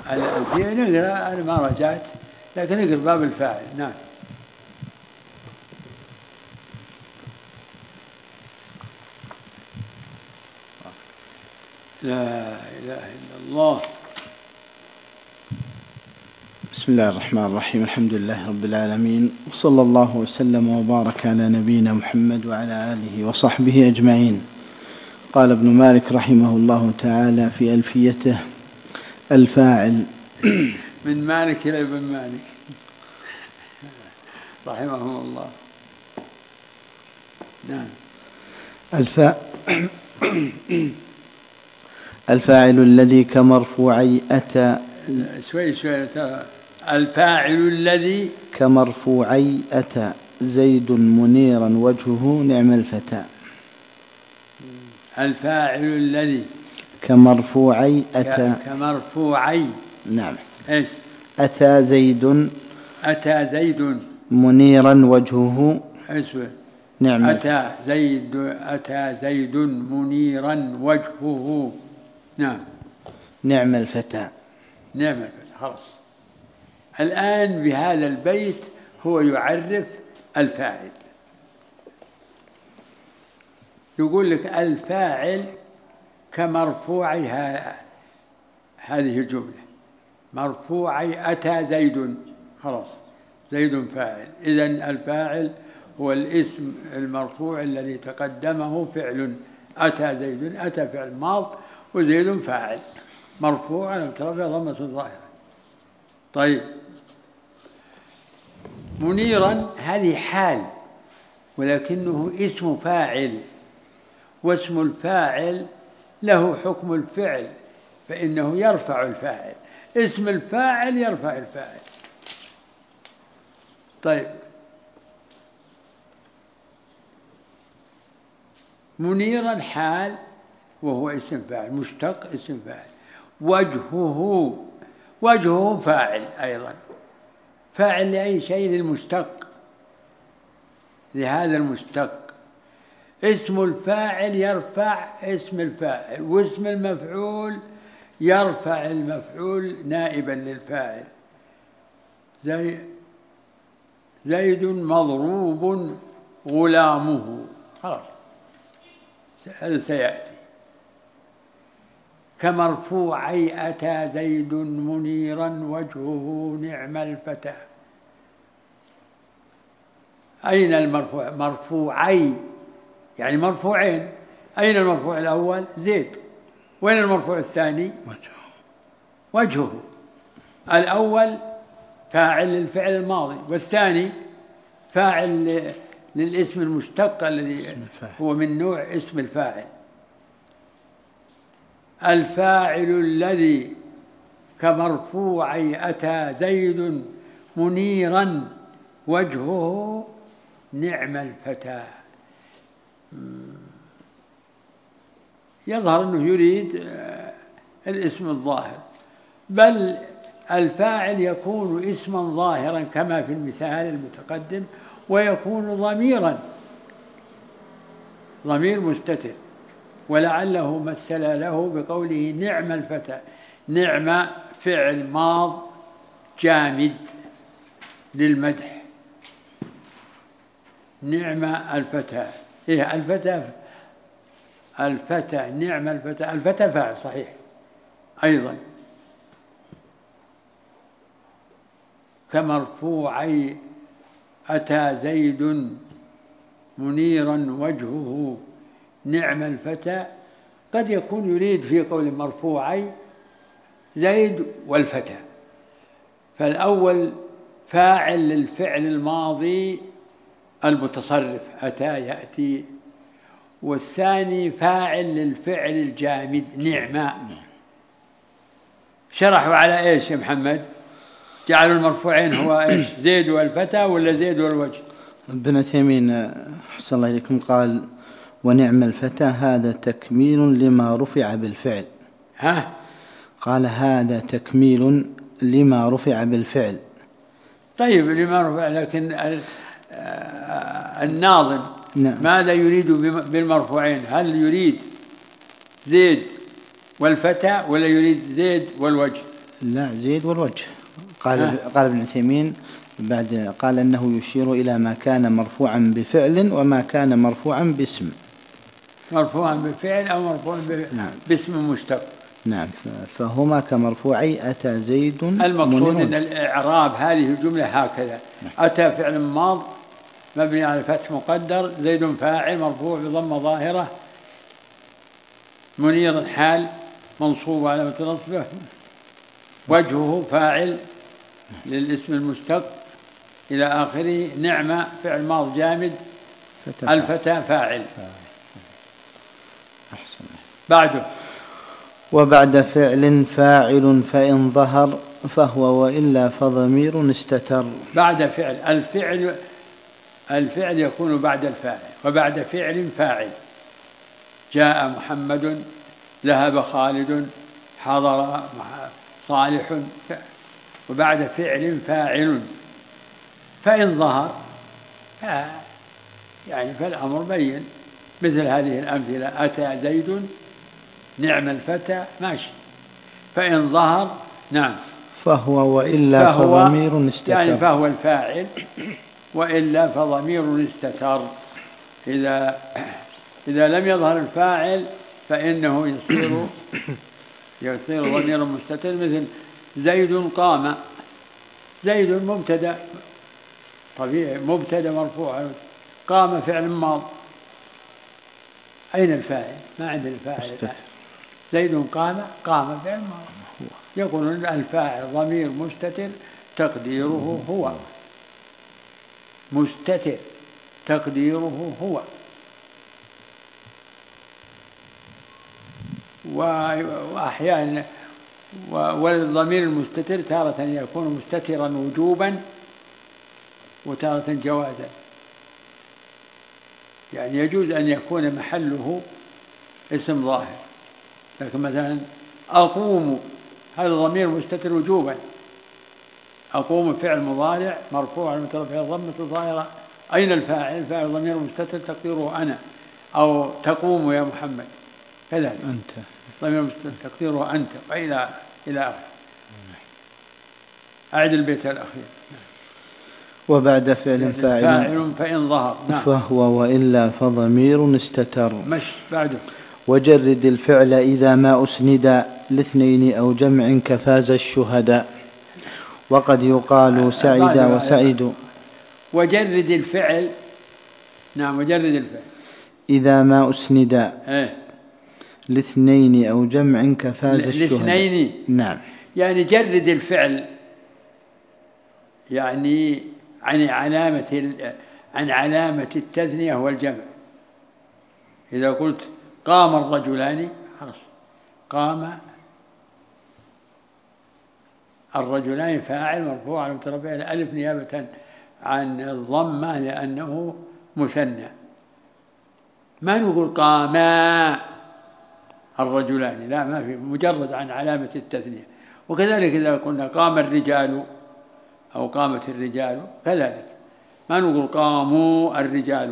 الألفية نقرأ، أنا ما رجعت لكن نقرأ باب الفاعل. نعم. لا إله إلا الله. بسم الله الرحمن الرحيم. الحمد لله رب العالمين، وصلى الله وسلم وبارك على نبينا محمد وعلى آله وصحبه أجمعين. قال ابن مالك رحمه الله تعالى في ألفيته: الفاعل. من مالك إلى ابن مالك رحمه الله. نعم. الفاعل الذي كمرفوعي أتى. شوي الفاعل الذي كمرفوعي أتى زيد منيرا وجهه نعم الفتى. الفاعل الذي كمرفوعي أتى. كمرفوعي. نعم. إيش؟ أتى زيد. أتى زيد منيرا وجهه. أسوأ. نعم. أتى زيد منيرا وجهه. نعم. نعم الفتى. نعم الفتى. خلاص. الآن بهذا البيت هو يعرف الفاعل. يقول لك الفاعل كمرفوعي هذه الجملة، مرفوعي أتى زيد، خلاص زيد فاعل. إذن الفاعل هو الاسم المرفوع الذي تقدمه فعل. أتى زيد، أتى فعل ماض وزيد فاعل مرفوع على رفعه ضمة ظاهرة. طيب، منيرا هذه حال ولكنه اسم فاعل، واسم الفاعل له حكم الفعل فإنه يرفع الفاعل، اسم الفاعل يرفع الفاعل. طيب، منيرا حال وهو اسم فاعل مشتق، اسم فاعل. وجهه فاعل أيضا، فاعل لأي شيء للمشتق، لهذا المشتق. اسم الفاعل يرفع اسم الفاعل، واسم المفعول يرفع المفعول نائبا للفاعل. زيد مضروب غلامه، خلاص هذا سيأتي. كمرفوعي أتى زيد منيرا وجهه نعم الفتى. أين المرفوع؟ مرفوعي يعني مرفوعين. أين المرفوع الأول؟ زيد. وين المرفوع الثاني؟ وجهه. الأول فاعل للفعل الماضي، والثاني فاعل للاسم المشتق الذي هو من نوع اسم الفاعل. الفاعل الذي كمرفوعي أتى زيد منيرا وجهه نعم الفتى. يظهر أنه يريد الاسم الظاهر، بل الفاعل يكون اسما ظاهرا كما في المثال المتقدم، ويكون ضمير مستتر، ولعله مثل له بقوله نعم الفتى. نعم فعل ماض جامد للمدح. نعم الفتى. إيه الفتى نعم الفتى. الفتى فاعل صحيح أيضا. كمرفوعي أتى زيد منيرا وجهه نعم الفتى. قد يكون يريد في قول مرفوعي زيد والفتى، فالأول فاعل للفعل الماضي المتصرف أتى يأتي، والثاني فاعل للفعل الجامد نعمة. شرحوا على إيش يا محمد؟ جعلوا المرفوعين هو إيش؟ زيد والفتى ولا زيد والوجه؟ ابن تيمين حسن الله إليكم قال ونعم الفتى هذا تكميل لما رفع بالفعل. ها؟ قال هذا تكميل لما رفع بالفعل. طيب لما رفع، لكن الناظم نعم. ماذا يريد بالمرفوعين؟ هل يريد زيد والفتى ولا يريد زيد والوجه؟ لا زيد والوجه. قال ابن عثيمين بعد قال أنه يشير إلى ما كان مرفوعا بفعل وما كان مرفوعا باسم. مرفوعا بفعل أو مرفوعا باسم مشتق. نعم. فهما كمرفوعي أتى زيد. المقصود أن الإعراب هذه الجملة هكذا: أتى فعل ماض مبني على فتح مقدر، زيد فاعل مرفوع بضمة ظاهرة، منير حال منصوب على نصبه، وجهه فاعل للاسم المشتق إلى آخره، نعمة فعل ماض جامد، الفتى فاعل. بعده: وبعد فعل فاعل فإن ظهر فهو وإلا فضمير استتر. بعد فعل، الفعل يكون بعد الفاعل، وبعد فعل فاعل: جاء محمد، ذهب خالد، حضر صالح. وبعد فعل فاعل فإن ظهر يعني فالأمر بين، مثل هذه الأمثلة: أتى زيد، نعم الفتى، ماشي. فإن ظهر نعم فهو وإلا فضمير استتر، يعني فهو الفاعل، وإلا فضمير استتر. إذا لم يظهر الفاعل فإنه يصير ضمير مستتر، مثل زيد قام. زيد مبتدأ طبيعي، مبتدأ مرفوع، قام فعل ماض، أين الفاعل؟ ما عندنا الفاعل. زيد قام فعل ماض، يقولون الفاعل ضمير مستتر تقديره هو، مستتر تقديره هو. وأحيانا والضمير المستتر تارة يكون مستترا وجوبا وتارة جوازا، يعني يجوز أن يكون محله اسم ظاهر، لكن مثلا أقوم هذا ضمير مستتر وجوبا، أقوم فعل مضارع مرفوع مترفع الضمة الظاهرة، أين الفاعل؟ الفاعل ضمير مستتر تقديره أنا، أو تقوم يا محمد كذلك أنت ضمير مستتر تقديره أنت، وإلى آخره. أعد البيت الأخير: وبعد فعل فاعل فإن ظهر فهو وإلا فضمير استتر. مش بعده: وجرد الفعل إذا ما أسند لاثنين أو جمع كفاز الشهداء، وقد يقال سعد وسعيد. وجرد الفعل، نعم، وجرد الفعل إذا ما أسند لاثنين أو جمع كفاز الشهداء. لاثنين، نعم، يعني جرد الفعل يعني عن علامة التثنية والجمع. إذا قلت قام الرجلان، خلاص قام الرجلان فاعل مرفوع مترفع الألف نيابة عن الضمة لأنه مثنى. ما نقول قاما الرجلان، لا، ما في، مجرد عن علامة التثنية. وكذلك إذا قلنا قام الرجال أو قامت الرجال كذلك، ما نقول قاموا الرجال،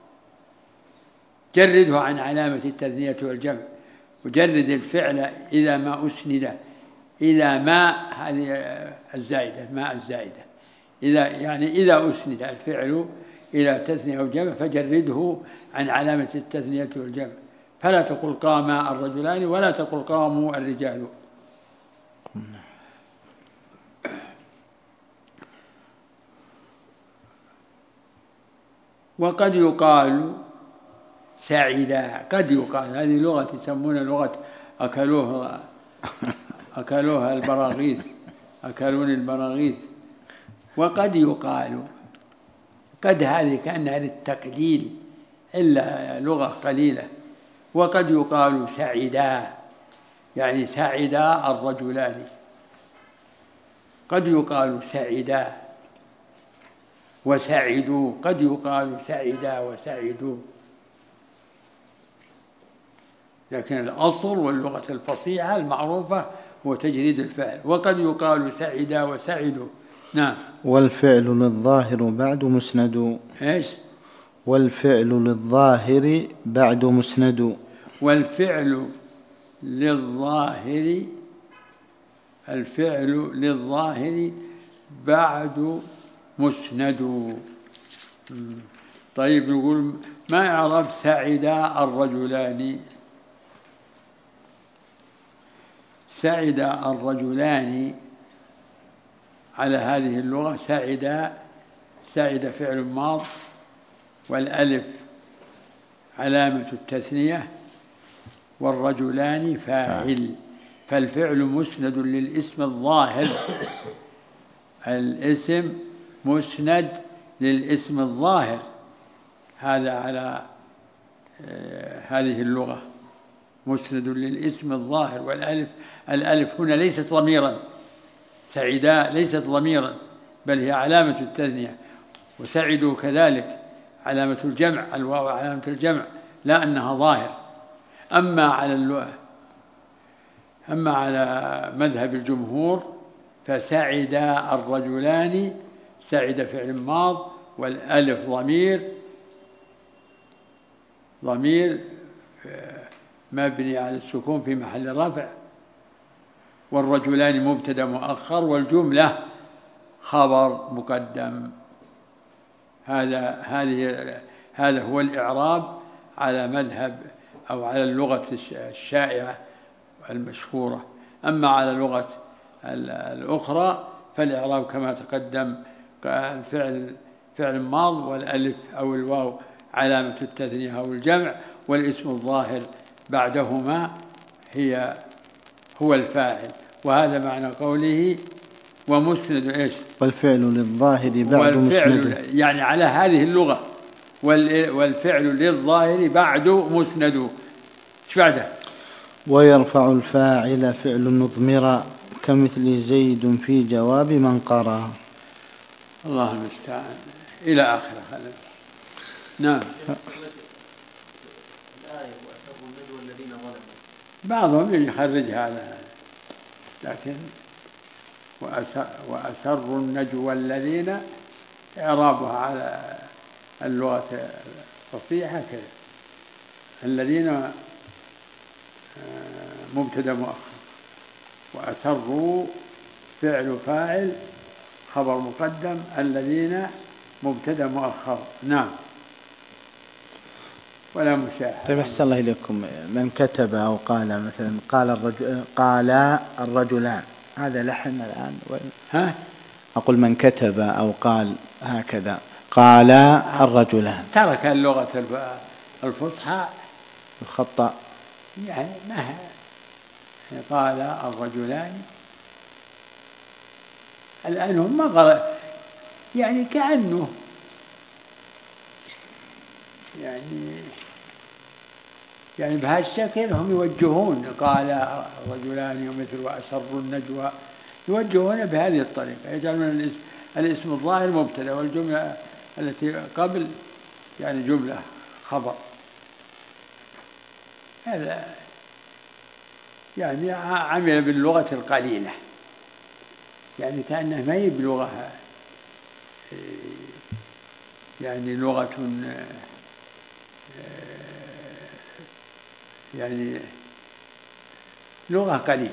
جرده عن علامة التثنية والجمع. وجرد الفعل إذا ما أسند إلى ما، هذه الزائدة، ما الزائدة، إذا أسند الفعل إلى تثنية أو جمع فجرده عن علامة التثنية والجمع، فلا تقول قام الرجلان ولا تقول قاموا الرجال. وقد يقال سعيدا، قد يقال، هذه لغة يسمونها لغة أكلوها البراغيث، أكلون البراغيث. وقد يقال، قد هذه كأنها للتقليل إلا لغة قليلة. وقد يقال سعيدا، يعني سعيدا الرجلان، قد يقال سعيدا وسعدوا، قد يقال سعيدا وسعدوا، لكن الأصل واللغة الفصيحة المعروفة هو تجريد الفعل. وقد يقال سعيدا وسعدوا. نعم. والفعل للظاهر بعد مسند. إيش؟ والفعل للظاهر بعد مسند. والفعل للظاهر الفعل للظاهر بعد مسند. طيب نقول ما إعراب سعد الرجلان؟ سعد الرجلان على هذه اللغة سعد فعل ماض والألف علامة التثنية والرجلان فاعل، فالفعل مسند للاسم الظاهر، الاسم مسند للاسم الظاهر، هذا على هذه اللغة مسند للاسم الظاهر. الألف هنا ليست ضميرا، سعدا ليست ضميرا بل هي علامة التثنية، وسعدوا كذلك علامة الجمع، الواو علامة الجمع لا أنها ظاهر. أما على مذهب الجمهور فسعد الرجلان، سعد فعل ماض والألف ضمير مبني على السكون في محل رفع، والرجلان مبتدا مؤخر، والجملة خبر مقدم. هذا هو الإعراب على مذهب أو على اللغة الشائعة المشهورة. أما على اللغة الأخرى فالإعراب كما تقدم، فعل ماض والألف أو الواو علامة التثنية أو الجمع، والاسم الظاهر بعدهما هو الفاعل. وهذا معنى قوله ومسند إيش؟ والفعل للظاهر بعد مسند، يعني على هذه اللغة والفعل للظاهر بعد مسند. ايش بعده؟ ويرفع الفاعل فعل مضمرا كمثل زيد في جواب من قرأ. الله المستعان إلى آخره. نعم. بعضهم يخرجها على هذا، لكن وأسروا النجوى الذين إعرابها على اللغة الفصيحة كذا، الذين مبتدا مؤخر، وأسروا فعل فاعل خبر مقدم، الذين مبتدا مؤخر. نعم. ولا مشاحة. طيب أحسن الله إليكم، من كتب أو قال مثلا قال الرجلان، هذا لحن الآن ها؟ أقول من كتب أو قال هكذا قال الرجلان، ترك اللغة الفصحى الخطأ، يعني ما قال الرجلان. الآن هم ما قال، يعني كأنه يعني بهالشكل هم يوجهون، قال الرجلان ومثل وأسروا النجوى، يوجهون بهذه الطريقة، يجعلون الاسم الظاهر مبتدا والجملة التي قبل يعني جملة خبر. هذا يعني عمل باللغة القليلة، يعني كأنه ما هي بلغة، يعني لغة يعني لغة قليلة.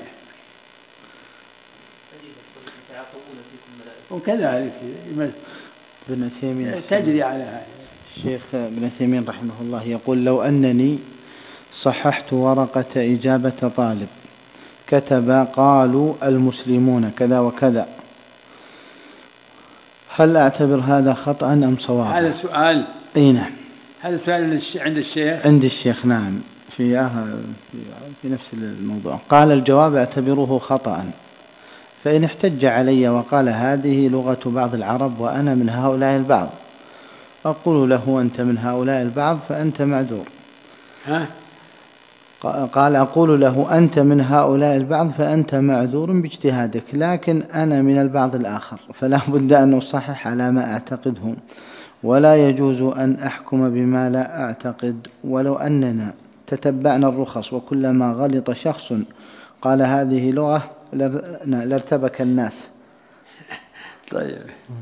وكذلك ابن عثيمين تجري على هذا. الشيخ ابن عثيمين رحمه الله يقول لو أنني صححت ورقة إجابة طالب كتب قالوا المسلمون كذا وكذا، هل أعتبر هذا خطأ أم صوابا؟ هذا سؤال. أي نعم، هذا سؤال عند الشيخ. عند الشيخ نعم، في نفس الموضوع. قال الجواب اعتبروه خطأ، فإن احتج علي وقال هذه لغة بعض العرب وأنا من هؤلاء البعض، أقول له أنت من هؤلاء البعض فأنت معذور. قال أقول له أنت من هؤلاء البعض فأنت معذور باجتهادك، لكن أنا من البعض الآخر فلا بد أن أصحح على ما أعتقده، ولا يجوز أن أحكم بما لا أعتقد. ولو أننا تتبعنا الرخص وكلما غلط شخص قال هذه لغة لارتبك الناس. طيب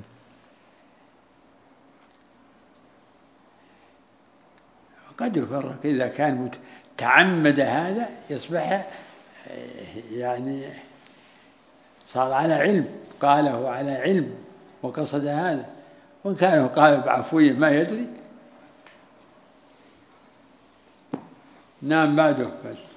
قد يفرق إذا كان تعمد هذا يصبح يعني صار على علم، قاله على علم وقصد هذا، وإن كان قال بعفوية ما يدري. نعم بعده بس.